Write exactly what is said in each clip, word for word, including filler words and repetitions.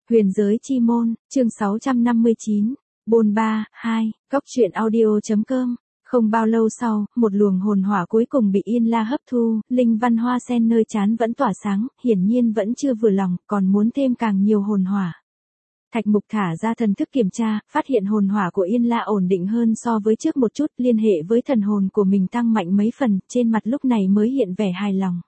Huyền giới chi môn, chương sáu trăm năm mươi chín, Bôn ba, hai, Góc truyện audio.com. Không bao lâu sau, một luồng hồn hỏa cuối cùng bị Yên La hấp thu, linh văn hoa sen nơi trán vẫn tỏa sáng, hiển nhiên vẫn chưa vừa lòng, còn muốn thêm càng nhiều hồn hỏa. Thạch Mục thả ra thần thức kiểm tra, phát hiện hồn hỏa của Yên La ổn định hơn so với trước một chút, liên hệ với thần hồn của mình tăng mạnh mấy phần, trên mặt lúc này mới hiện vẻ hài lòng.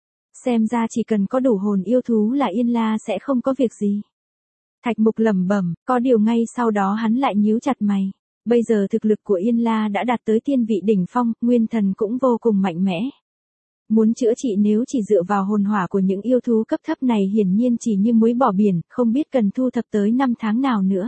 Xem ra chỉ cần có đủ hồn yêu thú là Yên La sẽ không có việc gì. Thạch Mục lẩm bẩm, có điều ngay sau đó hắn lại nhíu chặt mày. Bây giờ thực lực của Yên La đã đạt tới tiên vị đỉnh phong, nguyên thần cũng vô cùng mạnh mẽ. Muốn chữa trị nếu chỉ dựa vào hồn hỏa của những yêu thú cấp thấp này hiển nhiên chỉ như muối bỏ biển, không biết cần thu thập tới năm tháng nào nữa.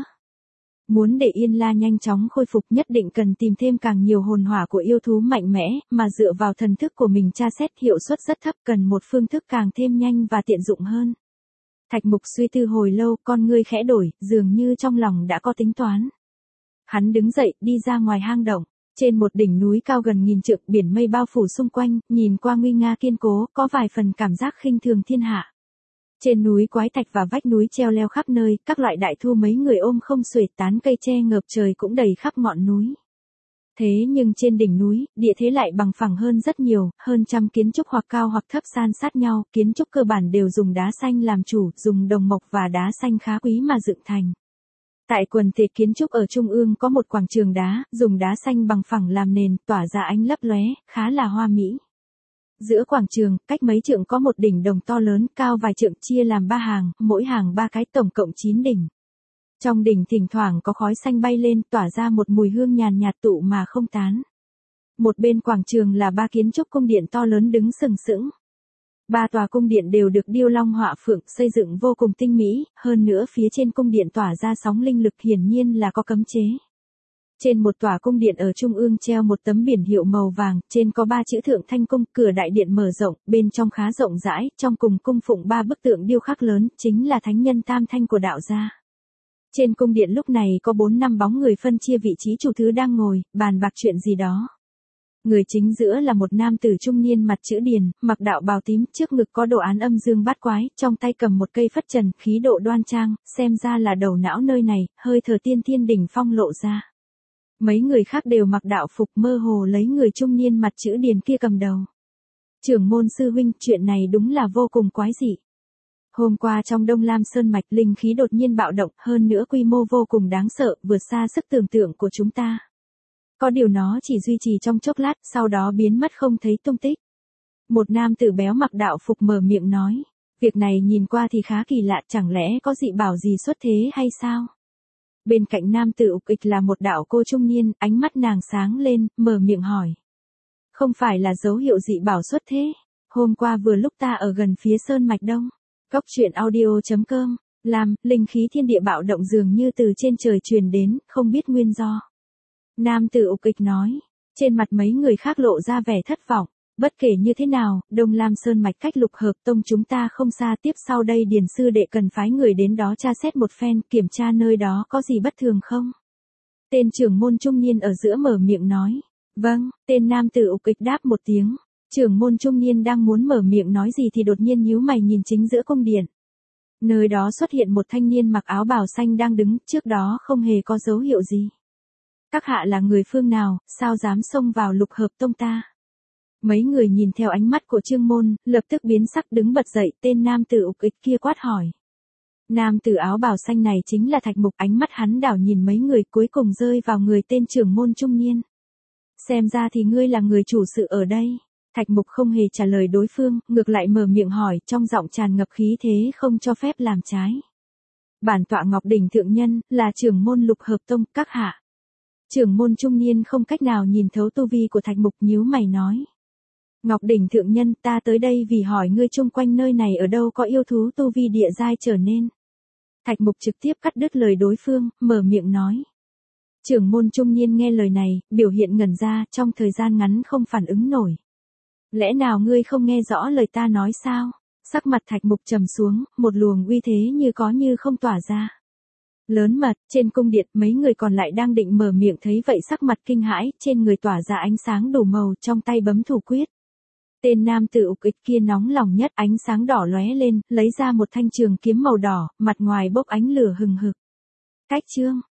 Muốn để Yên La nhanh chóng khôi phục nhất định cần tìm thêm càng nhiều hồn hỏa của yêu thú mạnh mẽ, mà dựa vào thần thức của mình tra xét hiệu suất rất thấp, cần một phương thức càng thêm nhanh và tiện dụng hơn. Thạch Mục suy tư hồi lâu, con ngươi khẽ đổi, dường như trong lòng đã có tính toán. Hắn đứng dậy, đi ra ngoài hang động. Trên một đỉnh núi cao gần nghìn trượng, biển mây bao phủ xung quanh, nhìn qua nguy nga kiên cố, có vài phần cảm giác khinh thường thiên hạ. Trên núi quái thạch và vách núi treo leo khắp nơi, các loại đại thụ mấy người ôm không xuể, tán cây che ngợp trời cũng đầy khắp ngọn núi. Thế nhưng trên đỉnh núi, địa thế lại bằng phẳng hơn rất nhiều, hơn trăm kiến trúc hoặc cao hoặc thấp san sát nhau, kiến trúc cơ bản đều dùng đá xanh làm chủ, dùng đồng mộc và đá xanh khá quý mà dựng thành. Tại quần thể kiến trúc ở trung ương có một quảng trường đá, dùng đá xanh bằng phẳng làm nền, tỏa ra ánh lấp lóe, khá là hoa mỹ. Giữa quảng trường, cách mấy trượng có một đỉnh đồng to lớn, cao vài trượng, chia làm ba hàng, mỗi hàng ba cái, tổng cộng chín đỉnh. Trong đỉnh thỉnh thoảng có khói xanh bay lên, tỏa ra một mùi hương nhàn nhạt tụ mà không tán. Một bên quảng trường là ba kiến trúc cung điện to lớn đứng sừng sững. Ba tòa cung điện đều được điêu long họa phượng, xây dựng vô cùng tinh mỹ, hơn nữa phía trên cung điện tỏa ra sóng linh lực, hiển nhiên là có cấm chế. Trên một tòa cung điện ở trung ương treo một tấm biển hiệu màu vàng, trên có ba chữ Thượng Thanh Cung, cửa đại điện mở rộng, bên trong khá rộng rãi, trong cùng cung phụng ba bức tượng điêu khắc lớn, chính là thánh nhân Tam Thanh của đạo gia. Trên cung điện lúc này có bốn năm bóng người phân chia vị trí chủ thứ đang ngồi, bàn bạc chuyện gì đó. Người chính giữa là một nam tử trung niên mặt chữ điền, mặc đạo bào tím, trước ngực có đồ án âm dương bát quái, trong tay cầm một cây phất trần, khí độ đoan trang, xem ra là đầu não nơi này, hơi thở tiên thiên đỉnh phong lộ ra. Mấy người khác đều mặc đạo phục, mơ hồ lấy người trung niên mặt chữ điền kia cầm đầu. Trưởng môn sư huynh, chuyện này đúng là vô cùng quái dị. Hôm qua trong Đông Lam Sơn Mạch, linh khí đột nhiên bạo động, hơn nữa quy mô vô cùng đáng sợ, vượt xa sức tưởng tượng của chúng ta. Có điều nó chỉ duy trì trong chốc lát, sau đó biến mất không thấy tung tích. Một nam tử béo mặc đạo phục mở miệng nói. Việc này nhìn qua thì khá kỳ lạ, chẳng lẽ có dị bảo gì xuất thế hay sao? Bên cạnh nam tử ục ịch là một đạo cô trung niên, ánh mắt nàng sáng lên, mở miệng hỏi. Không phải là dấu hiệu dị bảo xuất thế? Hôm qua vừa lúc ta ở gần phía Sơn Mạch Đông. Góc truyện audio.com. Làm, linh khí thiên địa bạo động dường như từ trên trời truyền đến, không biết nguyên do. Nam tử ục ịch nói, trên mặt mấy người khác lộ ra vẻ thất vọng, bất kể như thế nào, Đông Lam Sơn Mạch cách Lục Hợp Tông chúng ta không xa, tiếp sau đây Điền sư đệ cần phái người đến đó tra xét một phen, kiểm tra nơi đó có gì bất thường không? Tên trưởng môn trung niên ở giữa mở miệng nói, vâng, tên nam tử ục ịch đáp một tiếng, trưởng môn trung niên đang muốn mở miệng nói gì thì đột nhiên nhíu mày nhìn chính giữa cung điện. Nơi đó xuất hiện một thanh niên mặc áo bào xanh đang đứng, trước đó không hề có dấu hiệu gì. Các hạ là người phương nào, sao dám xông vào Lục Hợp Tông ta? Mấy người nhìn theo ánh mắt của Trương Môn, lập tức biến sắc đứng bật dậy, tên nam tử ục ịch kia quát hỏi. Nam tử áo bào xanh này chính là Thạch Mục, ánh mắt hắn đảo nhìn mấy người cuối cùng rơi vào người tên trưởng môn trung niên. Xem ra thì ngươi là người chủ sự ở đây. Thạch Mục không hề trả lời đối phương, ngược lại mở miệng hỏi, trong giọng tràn ngập khí thế không cho phép làm trái. Bản tọa Ngọc Đỉnh Thượng Nhân, là trưởng môn Lục Hợp Tông, các hạ. Trưởng môn trung niên không cách nào nhìn thấu tu vi của Thạch Mục, nhíu mày nói. Ngọc Đỉnh Thượng Nhân, ta tới đây vì hỏi ngươi chung quanh nơi này ở đâu có yêu thú tu vi địa giai trở nên. Thạch Mục trực tiếp cắt đứt lời đối phương, mở miệng nói. Trưởng môn trung niên nghe lời này, biểu hiện ngẩn ra, trong thời gian ngắn không phản ứng nổi. Lẽ nào ngươi không nghe rõ lời ta nói sao? Sắc mặt Thạch Mục trầm xuống, một luồng uy thế như có như không tỏa ra. Lớn mật, trên cung điện, mấy người còn lại đang định mở miệng thấy vậy sắc mặt kinh hãi, trên người tỏa ra ánh sáng đủ màu, trong tay bấm thủ quyết. Tên nam tử ục ịch kia nóng lòng nhất, ánh sáng đỏ lóe lên, lấy ra một thanh trường kiếm màu đỏ, mặt ngoài bốc ánh lửa hừng hực. Cách chương